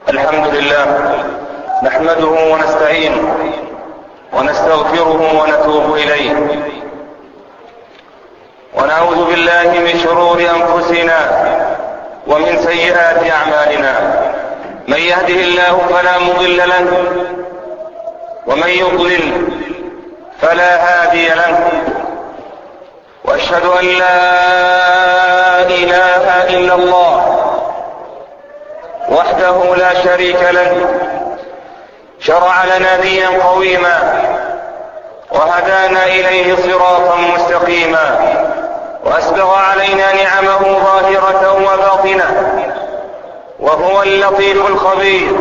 الحمد لله نحمده ونستعينه ونستغفره ونتوب إليه، ونعوذ بالله من شرور أنفسنا ومن سيئات أعمالنا. من يهده الله فلا مضل له، ومن يضلل فلا هادي له، وأشهد أن لا إله إلا الله وحده لا شريك له، شرع لنا دينا قويما وهدانا إليه صراطا مستقيما، وأسبغ علينا نعمه ظاهرة وباطنة، وهو اللطيف الخبير.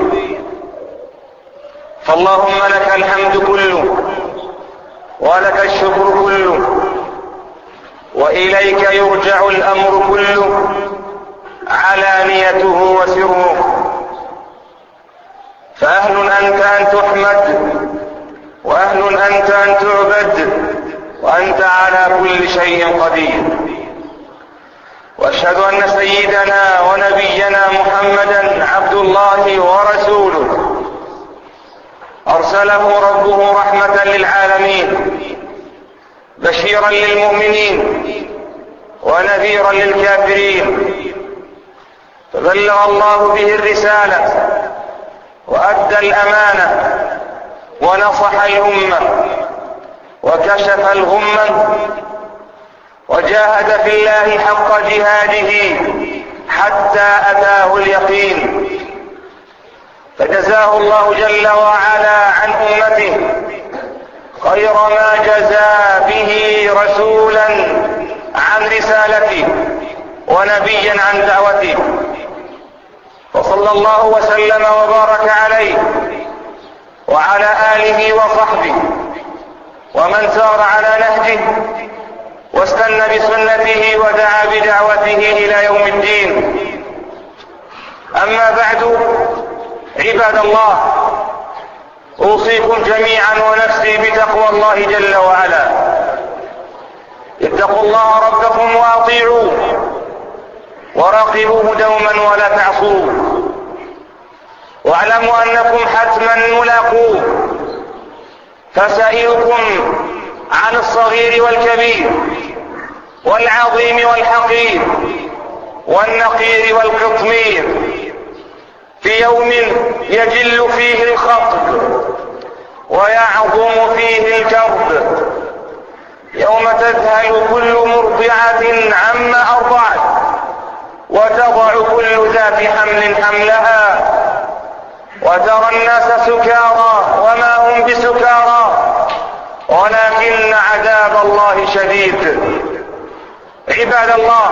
فاللهم لك الحمد كله ولك الشكر كله، وإليك يرجع الأمر كله، علانيته وسره. فأهل أنت أن تحمد، وأهل أنت أن تعبد، وأنت على كل شيء قدير. وأشهد أن سيدنا ونبينا محمدا عبد الله ورسوله، أرسله ربه رحمة للعالمين، بشيرا للمؤمنين ونذيرا للكافرين. فبلغ الله به الرسالة وأدى الأمانة ونصح الأمة وكشف الغمة، وجاهد في الله حق جهاده حتى أتاه اليقين. فجزاه الله جل وعلا عن أمته خير ما جزى به رسولا عن رسالته ونبيا عن دعوته، وصلى الله وسلم وبارك عليه وعلى آله وصحبه ومن سار على نهجه واستنى بسنته ودعا بدعوته إلى يوم الدين. أما بعد، عباد الله، أوصيكم جميعا ونفسي بتقوى الله جل وعلا. اتقوا الله ربكم وأطيعوه، وراقبوه دوما ولا تعصوه، واعلموا أنكم حتما ملاقوه. فسائلكم عن الصغير والكبير والعظيم والحقير والنقير والقطمير في يوم يجل فيه الخطب ويعظم فيه الكرب، يوم تذهل كل مرضعة عما أرضعت، وتضع كل ذات حمل حملها، وترى الناس سكارى وما هم بسكارى ولكن عذاب الله شديد. عباد الله،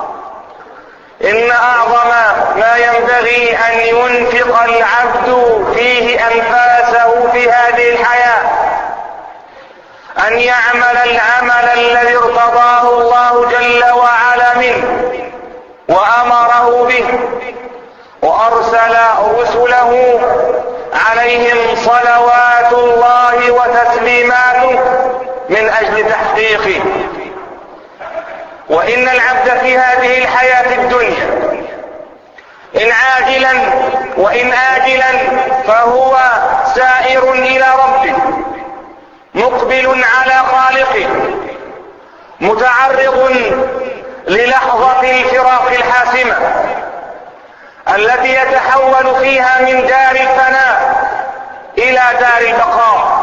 إن أعظم ما ينبغي أن ينفق العبد فيه أنفاسه في هذه الحياة أن يعمل العمل الذي ارتضاه الله جل وعلا منه وأمره به، وأرسل رسله عليهم صلوات الله وتسليماته من أجل تحقيقه. وإن العبد في هذه الحياة الدنيا إن عاجلا وإن آجلا فهو سائر إلى ربه، مقبل على خالقه، متعرض للحظة الفراق الحاسمة التي يتحول فيها من دار الفناء إلى دار البقاء.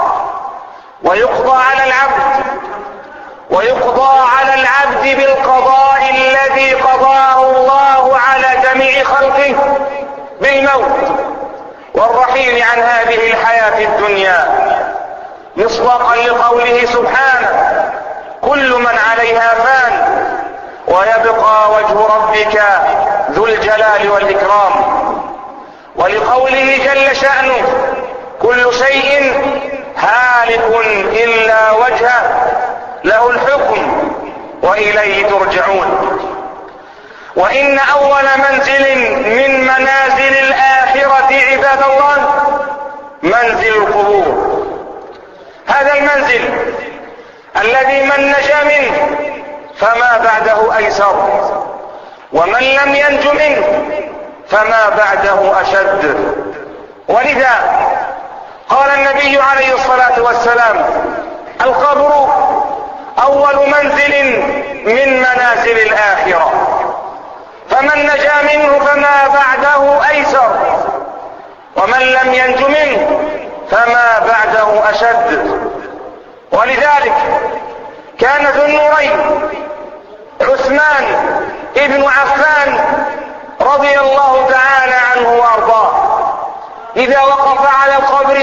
ويقضى على العبد بالقضاء الذي قضاه الله على جميع خلقه بالموت والرحيل عن هذه الحياة الدنيا، مصداقا لقوله سبحانه: كل من عليها فان ويبقى وجه ربك ذو الجلال والإكرام. ولقوله جل شأنه: كل شيء هالك إلا وجهه له الحكم وإليه ترجعون. وإن أول منزل من منازل الآخرة عباد الله منزل القبور. هذا المنزل الذي من نجا منه فما بعده أيسر، ومن لم ينج منه فما بعده أشد. ولذا قال النبي عليه الصلاة والسلام: القبر أول منزل من منازل الآخرة، فمن نجا منه فما بعده أيسر، ومن لم ينج منه فما بعده أشد. ولذلك كان ذو النورين عثمان ابن عفان رضي الله تعالى عنه وارضاه إذا وقف على القبر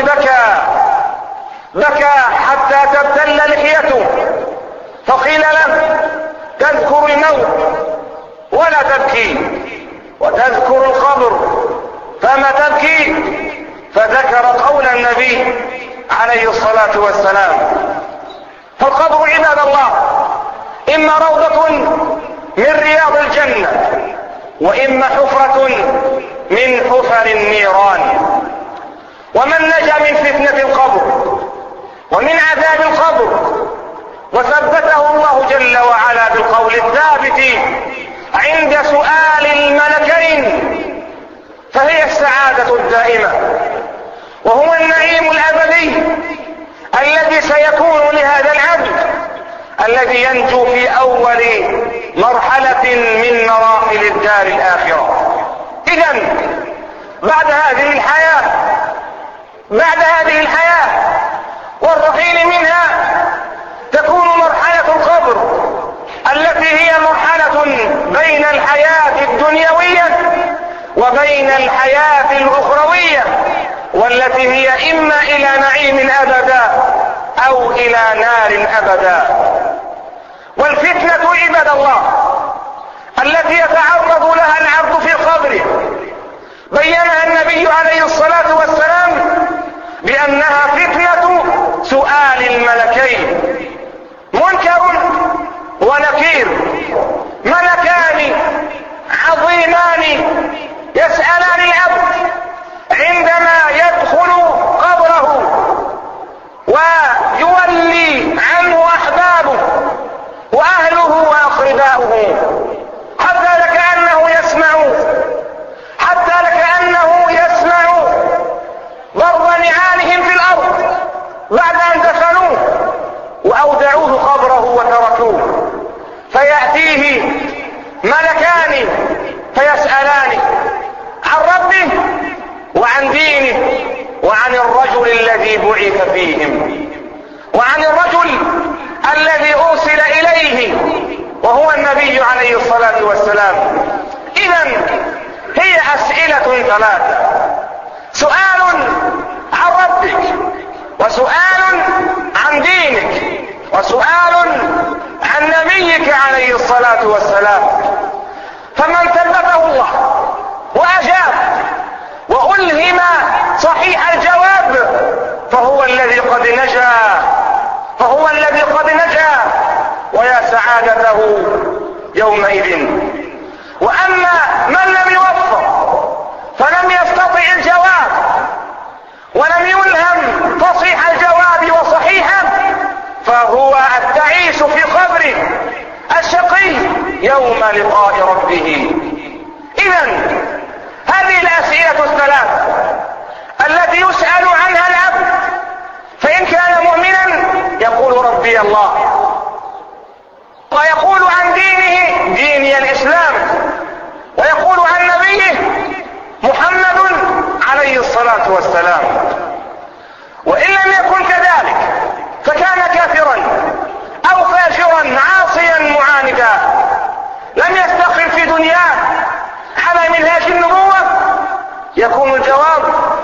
بكى حتى تبتل لحيته، فقيل له: تذكر الموت ولا تبكي، وتذكر القبر فما تبكي؟ فذكر قول النبي عليه الصلاة والسلام. فالقبر عباد الله إما روضة من رياض الجنة، وإما حفرة من حفر النيران. ومن نجا من فتنة القبر ومن عذاب القبر وثبته الله جل وعلا بالقول الثابت عند سؤال الملكين فهي السعادة الدائمة، وهو النعيم الأبدي الذي سيكون لهذا العبد الذي ينجو في أول مرحلة من مراحل الدار الآخرة. إذن بعد هذه الحياة والرحيل منها تكون مرحلة القبر، التي هي مرحلة بين الحياة الدنيوية وبين الحياة الأخروية، والتي هي إما إلى نعيم أبدا أو إلى نار أبدا. والفتنة عباد الله التي يتعرض لها العبد في القبر بينها النبي عليه الصلاة والسلام بأنها فتنة سؤال الملكين، منكر ونكير، ملكان عظيمان يسألان العبد عندما يدخل قبره ويولي عنه أحبابه وأهله وأقرباؤه، حتى لكأنه يسمع ضرب نعالهم في الأرض بعد أن دفنوه وأودعوه قبره وتركوه، فيأتيه ملكان فيسألان عن ربه وعن دينه وعن الرجل الذي بعث فيهم وعن الرجل الذي أرسل إليه وهو النبي عليه الصلاة والسلام. إذن هي أسئلة ثلاثة: سؤال عن ربك، وسؤال عن دينك، وسؤال عن نبيك عليه الصلاة والسلام. فمن ثبته الله وأجاب وألهم صحيح الجواب فهو الذي قد نجا، ويا سعادته يومئذ. وأما من لم يوفق فلم يستطع الجواب ولم يلهم فصيح الجواب وصحيحه، فهو التعيس في قبره الشقي يوم لقاء ربه. إذن هذه الأسئلة الثلاث التي يسأل عنها العبد، فإن كان مؤمنا يقول ربي الله، ويقول عن دينه ديني الإسلام، ويقول عن نبيه محمد عليه الصلاة والسلام. وإن لم يكن كذلك فكان كافرا أو فاجرا عاصيا معاندا لم يستقم في دنياه على منهاج النبوة، يكون الجواب: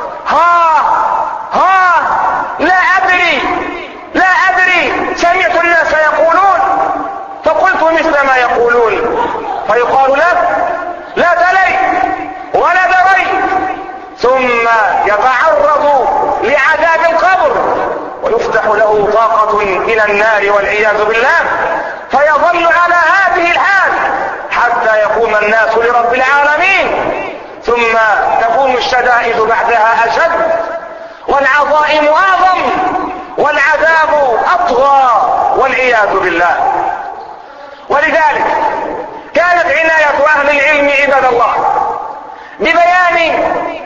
لا أدري سمعت الناس يقولون فقلت مثل ما يقولون، فيقال له: لا تلي ولا دري، ثم يتعرض لعذاب القبر ويفتح له طاقة إلى النار والعياذ بالله، فيظل على هذه الحال حتى يقوم الناس لرب العالمين، ثم تكون الشدائد بعدها أشد والعظائم أعظم والعذاب أطغى والعياذ بالله. ولذلك كانت عناية أهل العلم عباد الله ببيان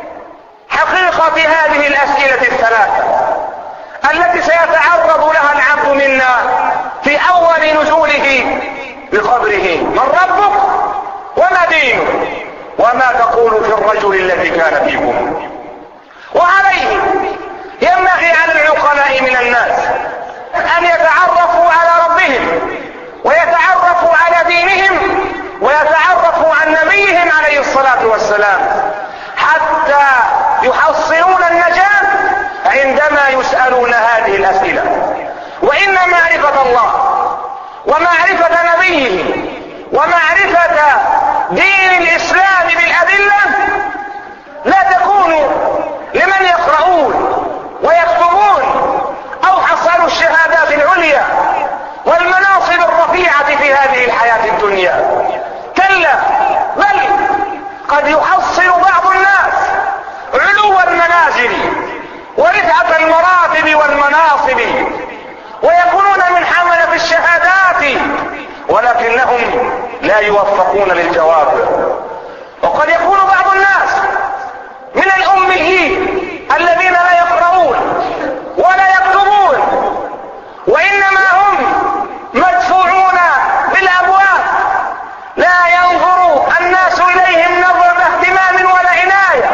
حقيقة هذه الأسئلة الثلاثة التي سيتعرض لها العبد منا في أول نزوله بقبره: من ربك؟ وما دينك؟ وما تقول في الرجل الذي كان فيكم؟ وعليه ينبغي على العقلاء من الناس أن يتعرفوا على ربهم ويتعرفوا على دينهم ويتعرفوا عن نبيهم عليه الصلاة والسلام حتى يحصلون النجاة عندما يسألون هذه الأسئلة. وإن معرفة الله ومعرفة نبيه ومعرفة دين الإسلام بالأدلة لا تكون لمن يقرؤون ويكتبون أو حصلوا الشهادات العليا والمناصب الرفيعة في هذه الحياة الدنيا. كلا، بل قد يحصل بعض الناس علو المنازل ورفعة المراتب والمناصب ويكونون من حملة الشهادات، ولكنهم لا يوفقون للجواب. وقد يكون بعض الناس من الأميين الذين لا يقرؤون ولا يكتبون، وإنما هم مدفوعون بالأبواب، لا ينظر الناس إليهم نظرة اهتمام ولا عناية،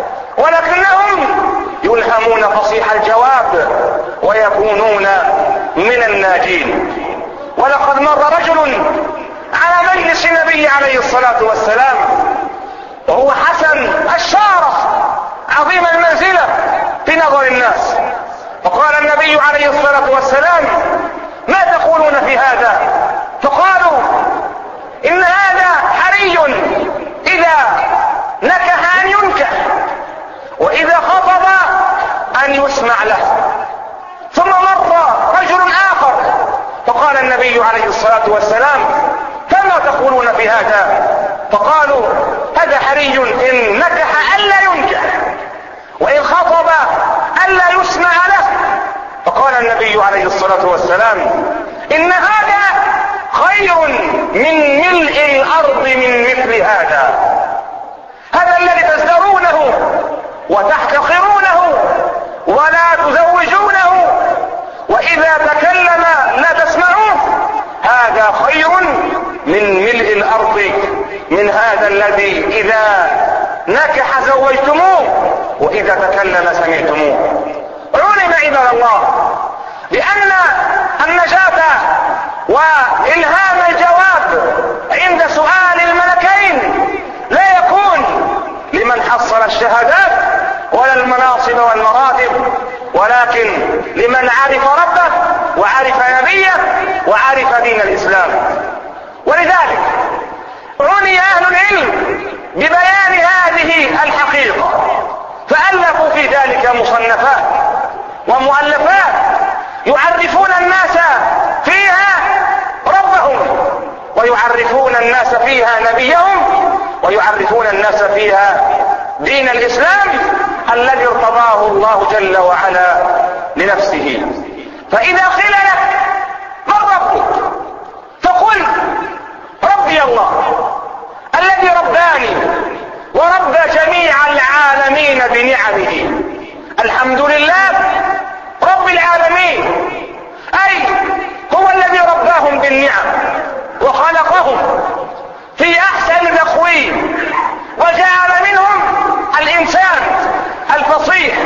ولكنهم يلهمون فصيح الجواب ويكونون من الناجين. ولقد مر رجل على مجلس النبي عليه الصلاة والسلام وهو حسن الشارف عظيم المنزلة في نظر الناس، فقال النبي عليه الصلاة والسلام: ما تقولون في هذا؟ فقالوا: إن هذا حري إذا نكح أن ينكح، وإذا خطب أن يسمع له. ثم مر رجل آخر فقال النبي عليه الصلاة والسلام: فما تقولون في هذا؟ فقالوا: هذا حري إن نكح ألا ينكح، وإن خطب ألا يسمع له. فقال النبي عليه الصلاة والسلام: إن هذا خير من ملء الأرض من مثل هذا. هذا الذي تزدرونه وتحتقرونه ولا تزوجونه، وإذا تكلم لا تسمعوه، هذا خير من ملء الأرض من هذا الذي إذا نكح زوجتموه وإذا تكلم سمعتموه. علم عباد الله بأن النجاة وإلهام الجواب عند سؤال الملكين لا يكون لمن حصل الشهادات ولا المناصب والمراتب، ولكن لمن عرف ربه وعرف نبيه وعرف دين الإسلام. ولذلك عني أهل العلم ببيان هذه الحقيقة، فألفوا في ذلك مصنفات ومؤلفات يعرفون الناس فيها ربهم ويعرفون الناس فيها نبيهم ويعرفون الناس فيها دين الإسلام الذي ارتضاه الله جل وعلا لنفسه. فإذا قيل لك: من ربك؟ فقل: ربي الله الذي رباني ورب جميع العالمين بنعمه. الحمد لله رب العالمين، أي هو الذي رباهم بالنعم وخلقهم في أحسن تقويم وجعل منهم الإنسان الفصيح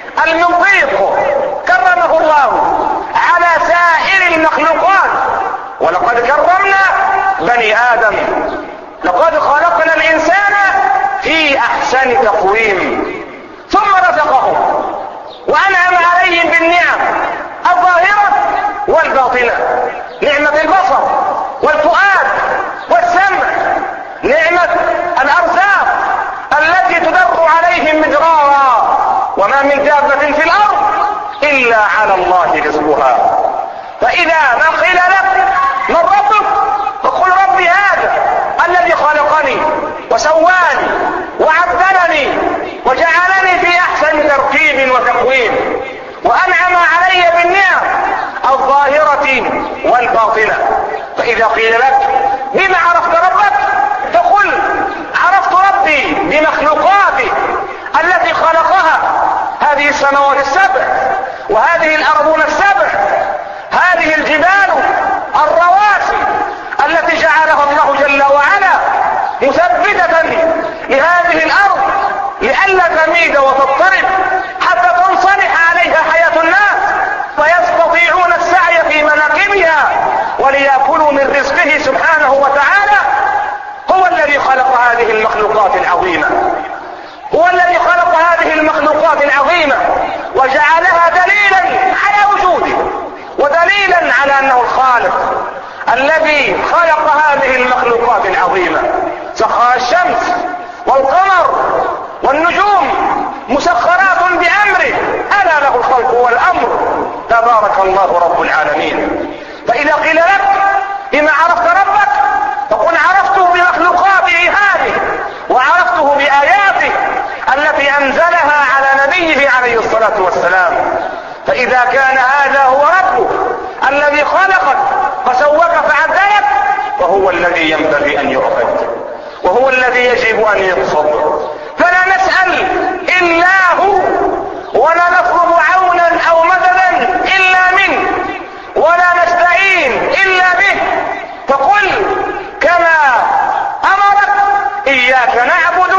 المنطيق كرمه الله على سائر المخلوقات. ولقد كرمنا بني آدم، لقد خلقنا الإنسان في أحسن تقويم، ثم رزقهم وأنعم عليهم بالنعم الظاهرة والباطنة: نعمة البصر والفؤاد والسمع، نعمة الأرزاق التي تدر عليهم مدرارا، وما من دابة في الأرض إلا على الله رزقها. فإذا ما قيل لك: من ربك؟ فقل: ربي هذا الذي خلقني وسواني وعدلني وجعلني في أحسن تركيب وتقويم، وأنعم علي بالنعم الظاهرة والباطنة. فإذا قيل لك: بما عرفت ربك؟ فقل: عرفت ربي بمخلوقات السماوات السبع وهذه الأرضون السبع، هذه الجبال الرواسي التي جعلها الله جل وعلا مثبتة لهذه الأرض لئلا تميد وتضطرب حتى تنصلح عليها حياة الناس ويستطيعون السعي في مناكبها وليأكلوا من رزقه سبحانه وتعالى. هو الذي خلق هذه المخلوقات العظيمة، هو الذي خلق هذه المخلوقات العظيمة وجعلها دليلا على وجوده ودليلا على أنه الخالق الذي خلق هذه المخلوقات العظيمة. سخر الشمس والقمر والنجوم مسخرات بأمره، ألا له الخلق والأمر، تبارك الله رب العالمين. فإذا قيل لك بما عرفت ربك فقل عرفته بمخلوقاته هذه وعرفته بآياته التي أنزلها على نبيه عليه الصلاة والسلام. فإذا كان هذا هو ربك الذي خلقك فسوك فعدلك وهو الذي ينبغي أن يعبد وهو الذي يجب أن يقصد، فلا نسأل إلا هو ولا نطلب عونا أو مددا إلا منه ولا نستعين إلا به. فقل كما أمرك إياك نعبد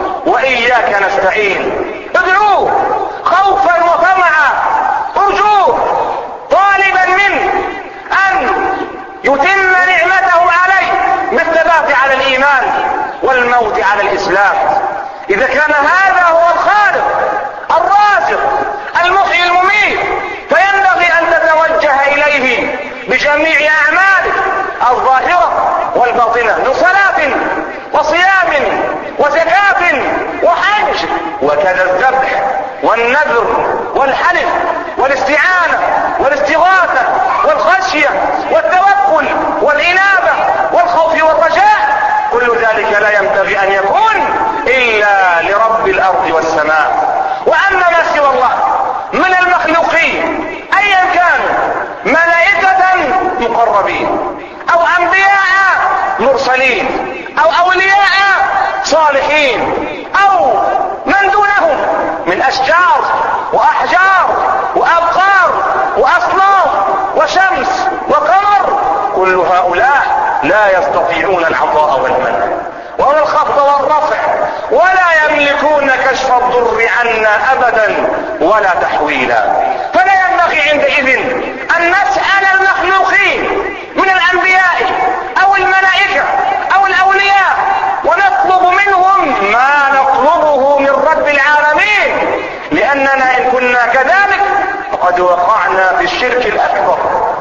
وإياك نستعين، ادعوه خوفا وطمعا، ارجوه طالبا منه أن يتم نعمته عليه بالثبات على الإيمان والموت على الإسلام. إذا كان هذا هو الخالق الرازق المحيي المميت فينبغي أن تتوجه إليه بجميع أعمالك الظاهرة والباطنة من صلاة وصيام وزكاة وحج، وكذا الذبح والنذر والحلف والاستعانة والاستغاثة والخشية والتوكل والإنابة والخوف والرجاء. كل ذلك لا ينبغي أن يكون إلا لرب الأرض والسماء. وأما ما سوى الله من المخلوقين أيا كانوا ملائكة مقربين أو أنبياء مرسلين أو أولياء صالحين أو من دونهم من أشجار وأحجار وأبقار وأصنام وشمس وقمر، كل هؤلاء لا يستطيعون العطاء والمنع ولا الخفض والرفع ولا يملكون كشف الضر عنا أبدا ولا تحويلا. فلا ينبغي عندئذ أن نسأل المخلوقين من الأنبياء أو الملائكة أو الأولياء ونطلب منهم ما نطلبه من رب العالمين، لأننا إن كنا كذلك فقد وقعنا في الشرك الأكبر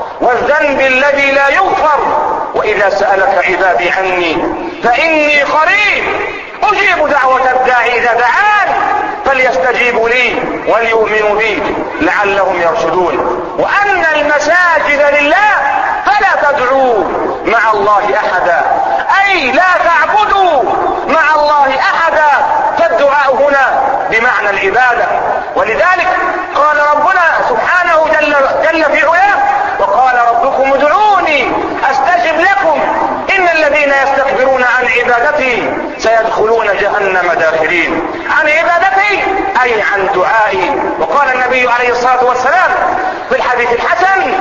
والذنب الذي لا يغفر. وإذا سألك عبادي عني فإني قريب أجيب دعوة الداعي إذا دعان فليستجيبوا لي وليؤمنوا بي لعلهم يرشدون. وأن المساجد لله فلا تدعوا مع الله أحدا، أي لا تعبدوا مع الله أحدا، فالدعاء هنا بمعنى العبادة. ولذلك قال ربنا سبحانه جل في علاه وقال ربكم ادعوني أستجب لكم إن الذين يستكبرون عن عبادتي سيدخلون جهنم داخلين. عن عبادتي أي عن دعائي. وقال النبي عليه الصلاة والسلام في الحديث الحسن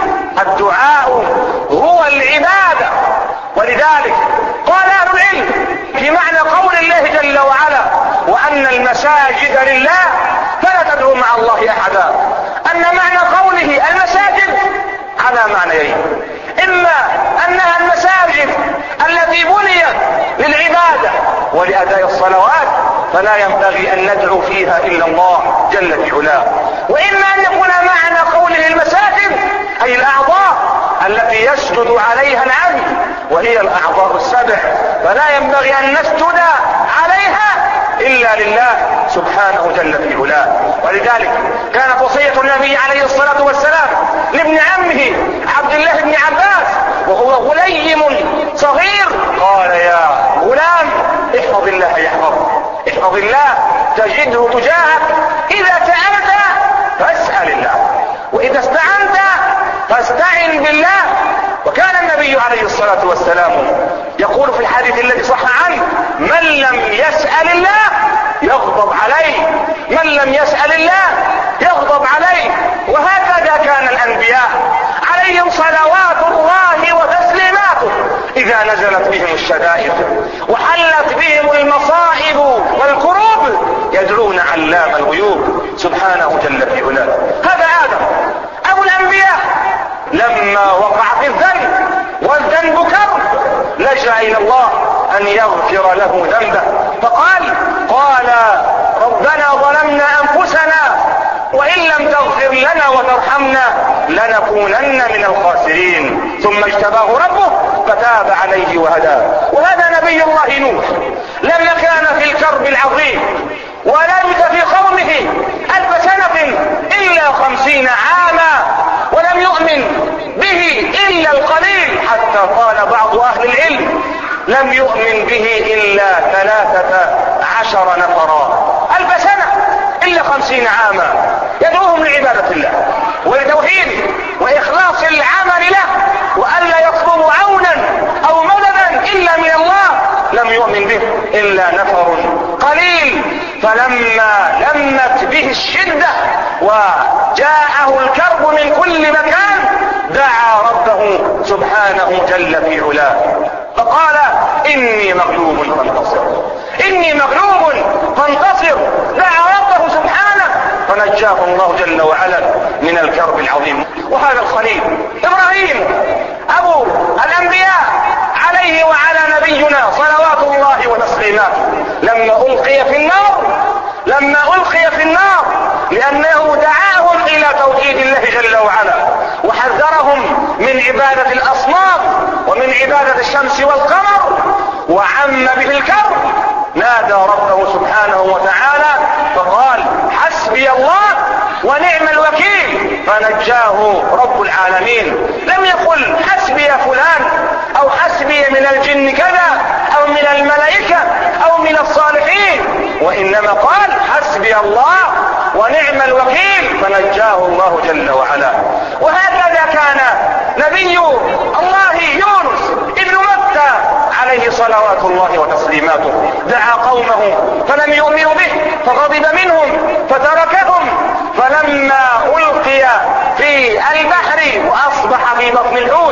الدعاء هو العبادة. ولذلك قال أهل العلم في معنى قول الله جل وعلا وأن المساجد لله فلا تدعوا مع الله أحدا، أن معنى قوله المساجد على معنيين: إما أنها المساجد التي بنيت للعبادة ولأداء الصلوات فلا ينبغي أن ندعو فيها إلا الله جل في علاه، وإما أن يكون معنى قوله المساجد أي الأعضاء التي يسجد عليها العبد وهي الأعضاء السبع، فلا ينبغي أن نسجد عليها إلا لله سبحانه جل في علاه. ولذلك كانت وصية النبي عليه الصلاة والسلام لابن عمه عبد الله بن عباس وهو غليم صغير، قال يا غلام احفظ الله يحفظك، احفظ الله تجده تجاهك، إذا سألت فاسأل الله وإذا استعنت فاستعن بالله. وكان النبي عليه الصلاة والسلام يقول في الحديث الذي صح عنه: من لم يسأل الله يغضب عليه، من لم يسأل الله يغضب عليه. وهكذا كان الأنبياء عليهم صلوات الله وتسليماته إذا نزلت بهم الشدائد وحلت بهم المصائب والكروب يدعون علام الغيوب سبحانه جل في علاه. هذا آدم أبو الأنبياء لما وقع في الذنب والذنب كرب لجأ إلى الله أن يغفر له ذنبه، فقال ربنا ظلمنا أنفسنا وإن لم تغفر لنا وترحمنا لنكونن من الخاسرين، ثم اجتباه ربه فتاب عليه وهداه. وهذا نبي الله نوح لما كان في الكرب العظيم ولبث في قومه 1000 سنة إلا 50 عاما ولم يؤمن به إلا القليل، حتى قال بعض أهل العلم لم يؤمن به إلا 13 نفرا. 1000 سنة إلا 50 عاما يدعوهم لعبادة الله ولتوحيده وإخلاص العمل له وألا يطلبوا عونا أو مددا إلا من الله، لم يؤمن به إلا نفر قليل. فلما لمت به الشدة وجاءه الكرب من كل مكان دعا ربه سبحانه جل في علاه فقال إني مغلوب فانتصر، إني مغلوب فانتصر. دعا ربه سبحانه فنجاه الله جل وعلا من الكرب العظيم. وهذا الخليل إبراهيم أبو الأنبياء عليه وعلى نبينا صلوات الله وتسليماته لما ألقي في النار لأنه دعاهم إلى توحيد الله جل وعلا وحذرهم من عبادة الأصنام ومن عبادة الشمس والقمر وعم به الكرب، نادى ربه سبحانه وتعالى فقال حسبي الله ونعم الوكيل، فنجاه رب العالمين. لم يقل حسبي فلان أو حسبي من الجن كذا أو من الملائكة أو من الصالحين، وإنما قال حسبي الله ونعم الوكيل، فنجاه الله جل وعلا. وهكذا كان نبي الله يونس ابن متى عليه صلوات الله وتسليماته دعا قومه فلم يؤمنوا به فغضب منهم فتركهم، فلما ألقي في البحر وأصبح في بطن الحوت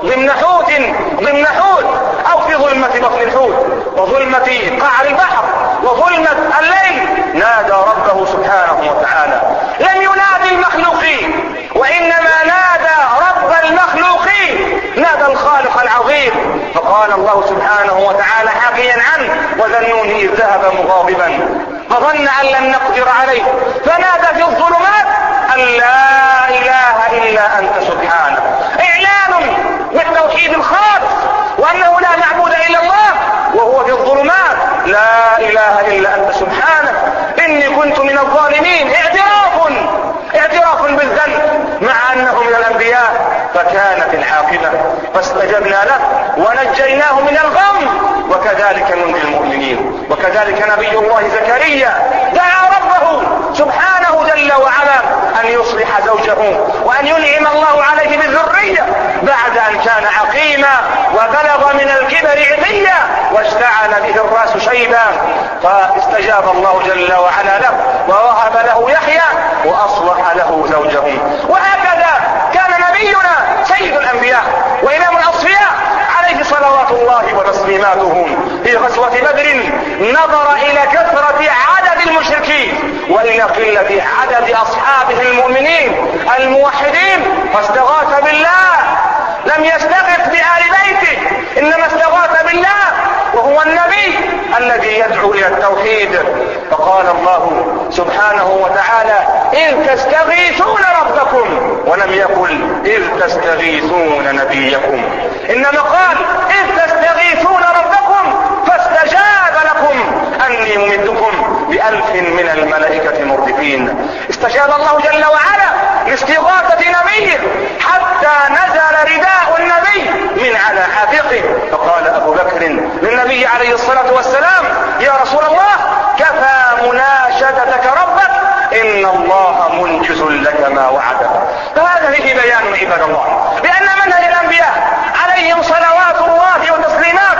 ضمن حوت أو في ظلمة بطن الحوت وظلمة قعر البحر وظلمة الليل نادى ربه سبحانه وتعالى. لم ينادي المخلوقين وإنما نادى رب المخلوقين، نادى الخالق العظيم. فقال الله سبحانه وتعالى حكيا عنه وذنون إذ ذهب مغاضبا فظن أن لن نقدر عليه فنادى في الظلمات أن لا إله إلا أنت سبحانك، إعلان بالتوحيد الخالص وأنه لا معبود إلا الله وهو في الظلمات، لا إله إلا أنت سبحانك إني كنت من الظالمين. اعتراف بالذنب مع أنه من الأنبياء، فكانت العاقبة فاستجبنا له ونجيناه من الغم وكذلك ننجي المؤمنين. وكذلك نبي الله زكريا دعا ربه سبحانه جل وعلا أن يصلح زوجه وأن ينعم الله عليه بالذرية بعد أن كان عقيما وبلغ من الكبر عتيا واشتعل به الرأس شيبا، فاستجاب الله جل وعلا له ووهب له يحيى وأصلح له زوجه. وهكذا كان نبينا سيد الأنبياء وإمام الأصفياء عليه صلوات الله وتسليماته في غزوة بدر نظر إلى كثرة عدد المشركين وإلى قلة عدد أصحابه المؤمنين الموحدين فاستغاث بالله، لم يستغث بآل بيته إنما استغاث بالله وهو النبي الذي يدعو إلى التوحيد. فقال الله سبحانه وتعالى إذ تستغيثون ربكم، ولم يقل إذ تستغيثون نبيكم، إنما قال إذ تستغيثون ربكم فاستجاب لكم أني ممدكم ب1000 من الملائكة مردفين. استجاب الله جل وعلا لاستغاثة نبيه حتى نزل رداء النبي من على عاتقه، فقال أبو بكر للنبي عليه الصلاة والسلام يا رسول الله كفى مناشدتك ربك إن الله منجز لك ما وعدك. فهذا فيه بيان عباد الله بأن منهج الأنبياء عليهم صلوات الله وتسليماته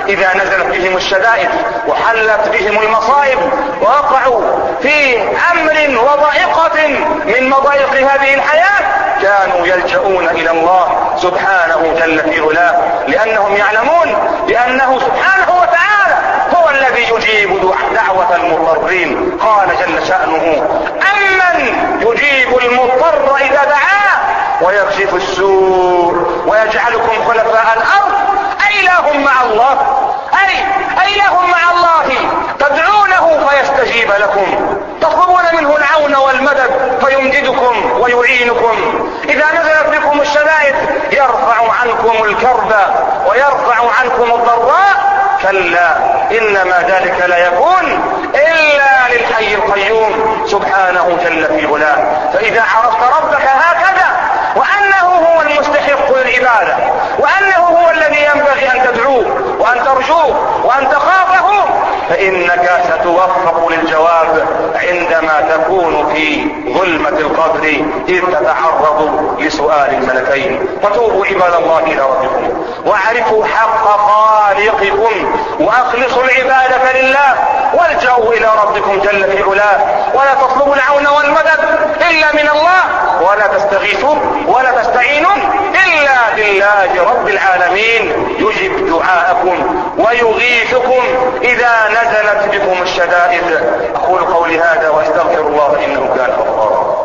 إذا نزلت بهم الشدائد وحلت بهم المصائب ووقعوا في أمر وضائقة من مضايق هذه الحياة كانوا يلجؤون إلى الله سبحانه جل في علاه، لأنهم يعلمون بأنه سبحانه وتعالى هو الذي يجيب دعوة المضطرين. قال جل شأنه: أمن يجيب المضطر إذا دعاه ويكشف السوء ويجعلكم خلفاء الأرض أإله مع الله، أي إله مع الله تدعونه فيستجيب لكم، تطلبون منه العون والمدد فيمددكم ويعينكم، إذا نزلت بكم الشدائد يرفع عنكم الكرب ويرفع عنكم الضراء. كلا إنما ذلك لا يكون إلا للحي القيوم سبحانه جل في علاه. فإذا عرفت ربك هكذا وأنه هو المستحق للعبادة وأنه هو الذي ينبغي أن تدعوه وأن ترجوه وأن تخافه، فإنك ستوفق للجواب عندما تكون في ظلمة القبر إذ تتعرض لسؤال الملكين. فتوبوا عباد الله إلى ربكم واعرفوا حق خالقكم وأخلصوا العبادة لله والجوا إلى ربكم جل في علاه، ولا تطلبوا العون والمدد إلا من الله، ولا تستغيثوا ولا تستعينون إلا بالله رب العالمين يجب دعاءكم ويغيثكم إذا نزلت بكم الشدائد. أقول قولي هذا وأستغفر الله إنه كان غفارا.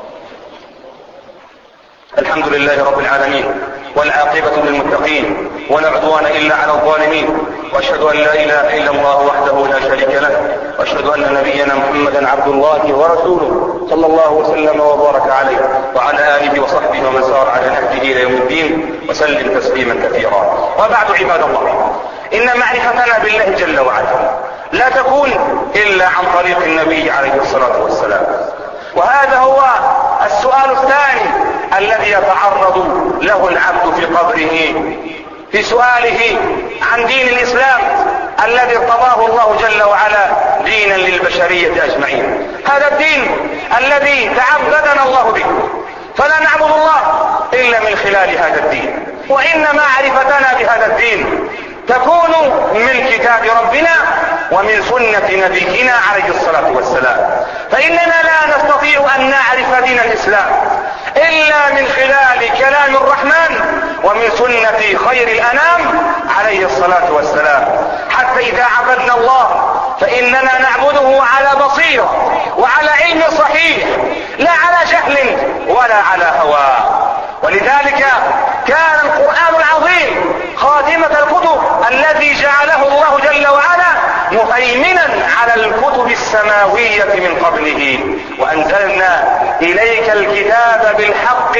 الحمد لله رب العالمين والعاقبة للمتقين ولا عدوان إلا على الظالمين، وأشهد أن لا إله إلا الله وحده لا شريك له، وأشهد أن نبينا محمدا عبد الله ورسوله صلى الله وسلم وبارك عليه وعلى آله وصحبه ومن سار على نهجه إلى يوم الدين وسلم تسليما كثيرا. وبعد عباد الله، إن معرفتنا بالله جل وعلا لا تكون إلا عن طريق النبي عليه الصلاة والسلام، وهذا هو السؤال الثاني الذي يتعرض له العبد في قبره في سؤاله عن دين الإسلام الذي ارتضاه الله جل وعلا دينا للبشرية أجمعين. هذا الدين الذي تعبدنا الله به، فلا نعبد الله إلا من خلال هذا الدين، وإن معرفتنا بهذا الدين تكون من كتاب ربنا ومن سنة نبينا عليه الصلاة والسلام. فإننا لا نستطيع أن نعرف دين الإسلام إلا من خلال كلام الرحمن ومن سنة خير الأنام عليه الصلاة والسلام. حتى إذا عبدنا الله فإننا نعبده على بصيرة وعلى علم صحيح، لا على جهل ولا على هوى. ولذلك كان القرآن العظيم خاتمة الكتب الذي جعله الله جل وعلا مهيمنا على الكتب السماوية من قبله. وأنزلنا إليك الكتاب بالحق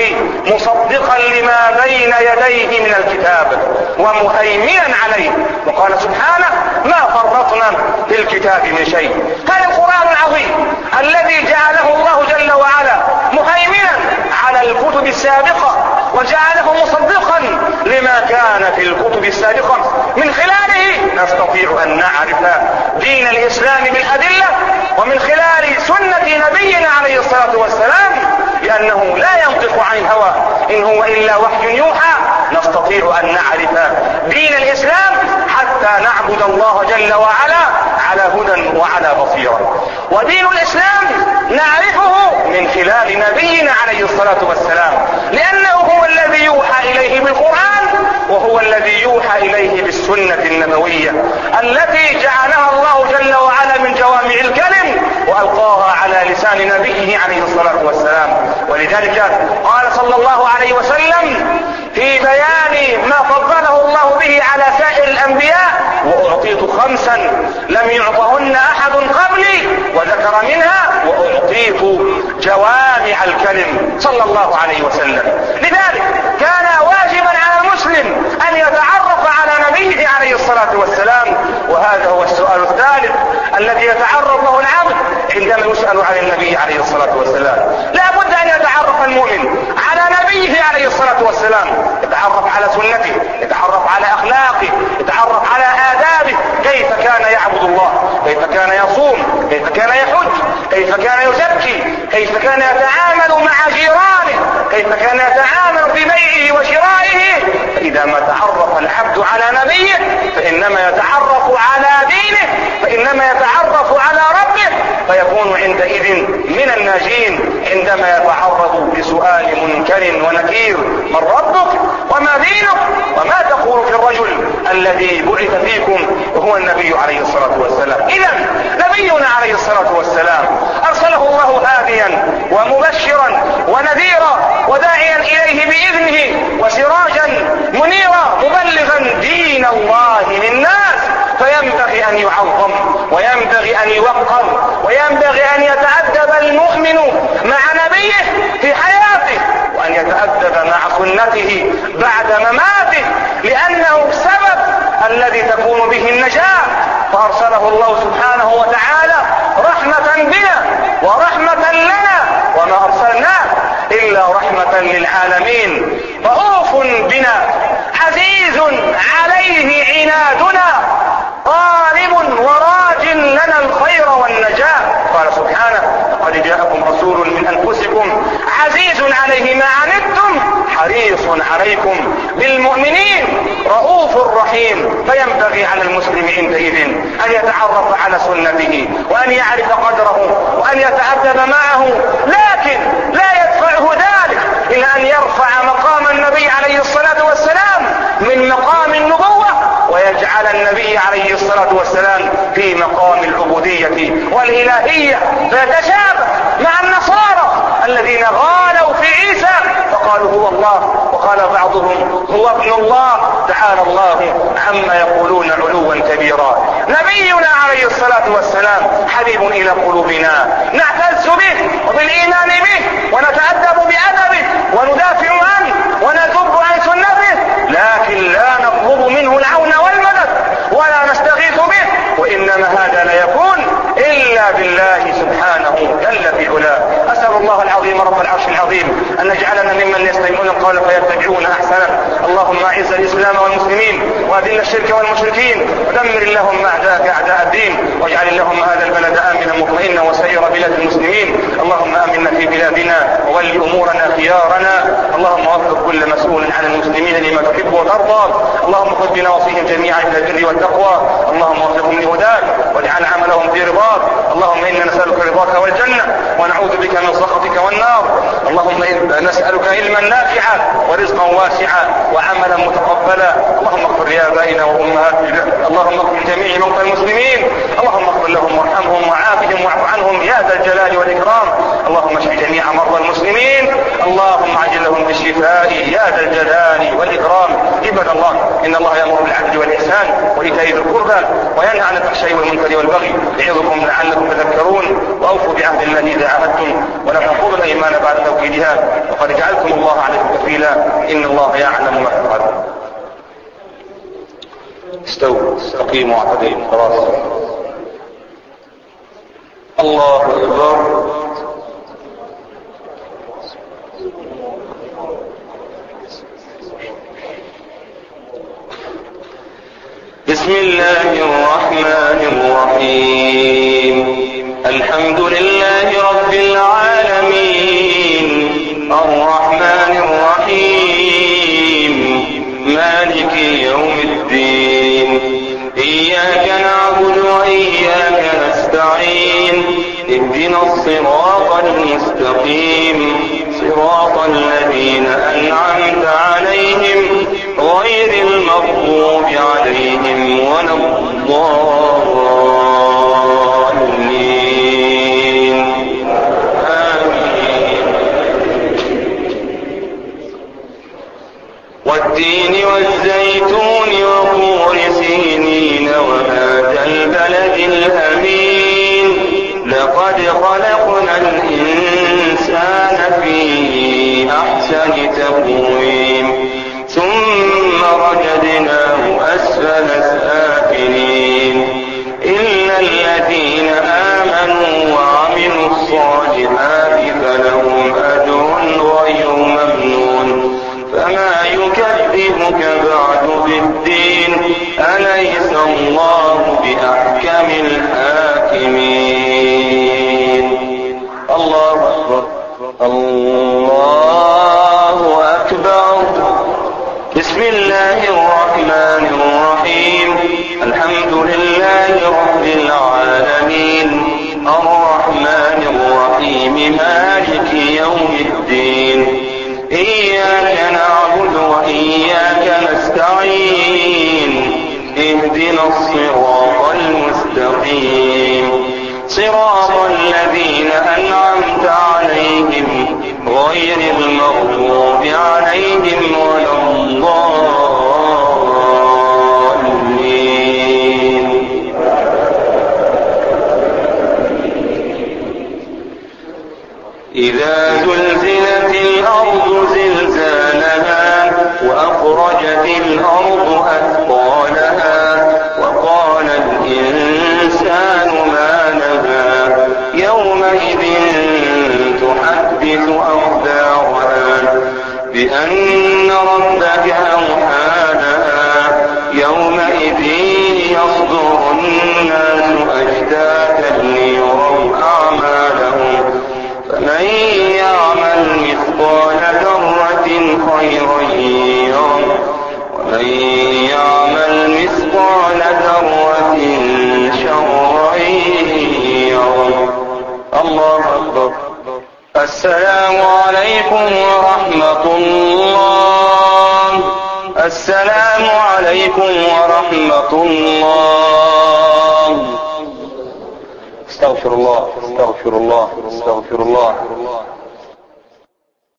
مصدقا لما بين يديه من الكتاب ومهيمنا عليه. وقال سبحانه: ما فرطنا في الكتاب من شيء. هذا القرآن العظيم الذي جعله الله جل وعلا مهيمنا على الكتب السابقة وجعله مصدقا لما كان في الكتب السابقة، من خلاله نستطيع أن نعرف دين الإسلام بالأدلة، ومن خلال سنة نبينا عليه الصلاة والسلام لأنه لا ينطق عن الهوى إن هو إلا وحي يوحى، نستطيع أن نعرف دين الإسلام حتى نعبد الله جل وعلا على هدى وعلى بصيرة. ودين الإسلام نعرفه من خلال نبينا عليه الصلاة والسلام، لأنه هو الذي يوحى إليه بالقرآن وهو الذي يوحى إليه بالسنة النبوية التي جعلها الله جل وعلا من جوامع الكلم وألقاها على لسان نبيه عليه الصلاة والسلام. ولذلك قال صلى الله عليه وسلم في بيان ما فضله الله به على سائر الأنبياء: وأعطيت 5 لم يعطهن أحد قبلي، وذكر منها: وأعطيت جوامع الكلم صلى الله عليه وسلم. لذلك كان واجبا على المسلم أن يتعرف على نبيه عليه الصلاة والسلام. وهذا هو السؤال الثالث الذي يتعرض له العبد عندما يسأل عن النبي عليه الصلاة والسلام. لا بد أن يتعرف المؤمن على نبيه عليه الصلاة والسلام، يتعرف على سنته، يتعرف على أخلاقه، يتعرف على آدابه، كيف كان يعبد الله، كيف كان يصوم، كيف كان يحج، كيف كان يزكي، كيف كان يتعامل مع جيرانه، كيف كان يتعامل في بيعه وشرائه. فإذا ما تعرف العبد على نبيه فإنما يتعرف على دينه، فإنما يتعرف على ربه، فيكون عندئذ من الناجين عندما يتعرض لسؤال منكر ونكير: من ربك وما دينك وما تقول في الرجل الذي بعث فيكم وهو النبي عليه الصلاة والسلام. إذا نبينا عليه الصلاة والسلام أرسله الله هاديا ومبشرا ونذيرا وداعيا إليه بإذنه وسراجا منيرا مبلغا دين الله للناس، فينبغي أن يعظم وينبغي أن يوقر وينبغي أن يتأدب المؤمن مع نبيه في حياته، وأن يتأدب مع سنته بعد مماته، لأنه السبب الذي تكون به النجاة. فأرسله الله سبحانه وتعالى رحمة بنا ورحمة لنا، وما أرسلناه إلا رحمة للعالمين. رؤوف بنا عزيز عليه عنادنا، طالب وراج لنا الخير والنجاة. قال سبحانه: لقد جاءكم رسول من أنفسكم عزيز عليه ما عنتم حريص عليكم بالمؤمنين رؤوف رحيم. فينبغي على المسلم عندئذ أن يتعرف على سنته وأن يعرف قدره وأن يتأدب معه، لكن لا يدفعه ذلك إلى أن يرفع مقام النبي عليه الصلاة والسلام من مقام النبوة ويجعل النبي عليه الصلاة والسلام في مقام العبودية والإلهية، فيتشابه مع النصارى الذين غالوا في عيسى فقالوا هو الله، وقال بعضهم هو ابن الله، تعالى الله عما يقولون علوا كبيرا. نبينا عليه الصلاة والسلام حبيب إلى قلوبنا، نعتز به وبالإيمان به ونتأدب بأدبه وندافع عنه ونذب عن سنته، لكن لا نطلب منه العون والمدد ولا نستغيث به، وإنما هذا لا يكون إلا بالله سبحانه جل في علاه. أسأل الله العظيم رب العرش العظيم أن يجعلنا ممن يستمعون القول فيتبعون أحسنه. اللهم أعز الإسلام والمسلمين وأذل الشرك والمشركين ودمر اللهم أعداءك أعداء الدين، واجعل اللهم هذا البلد آمنا مطمئنا وسائر بلاد المسلمين. اللهم آمنا في بلادنا وولي أمورنا خيارنا. اللهم وفق كل مسؤول عن المسلمين لما تحب وترضى. اللهم خذ بنواصيهم جميعا إلى البر والتقوى. اللهم وفقهم لهداك واجعل عملهم في رضاك. اللهم إنا نسألك رضاك والجنة ونعوذ بك من سخطك والنار. اللهم نسألك علما نافعا ورزقا واسعا وعملا متقبلا. اللهم اغفر لآبائنا وأمهاتنا، اللهم اغفر لجميع موتى المسلمين، اللهم اغفر لهم وارحمهم وعافهم واعف عنهم يا ذا الجلال والإكرام. اللهم اشف جميع مرضى المسلمين، اللهم عجل لهم بالشفاء يا ذا الجلال والإكرام. عباد الله، إن الله يأمر بالعدل والإحسان وإيتاء ذي القربى وينهى عن الفحشاء والمنكر والبغي يعظكم لعلكم تذكرون. وأوفوا بعهد الله إذا عاهدتم ولا تنقضوا الأيمان بعد توكيدها، وقد جعلكم الله عليكم كفيلا، إن الله يعلم ما تفعلون. استووا استقيموا واعتدلوا. خلاص. الله أكبر. بسم الله الرحمن الرحيم. الحمد لله رب العالمين الرحمن الرحيم مالك يوم الدين. إياك نعبد وإياك نستعين. اهدنا الصراط المستقيم صراط الذين أنعمت عليهم غير المغضوب عليهم ولا الضالين. آمين. والتين والزيتون وطور سينين وهذا البلد الأمين. لقد خلقنا الإنسان في أحسن تقويم ثم رددناه أسفل سافلين إلا الذين آمنوا وعملوا الصالحات فلهم أجر غير ممنون. فما يكذبك بعد بالدين أليس الله بأحكم الحاكمين. إياك نعبد وإياك نستعين اهدنا الصراط المستقيم صراط الذين أنعمت عليهم غير المغضوب عليهم ولا الضالين. إذا زلزلت الأرض زلزالها وأخرجت الأرض أثقالها وقال الإنسان ما لها يومئذ تحدث أخبارها بأن ربك أوحى لها يومئذ يصدر الناس أشتاتا ليروا أعمالهم فمن يعمل مثقال ذرة خيرا يره ومن يعمل مثقال ذرة شرا يره. الله أكبر. السلام عليكم ورحمة الله. السلام عليكم ورحمة الله. استغفر الله استغفر الله استغفر الله.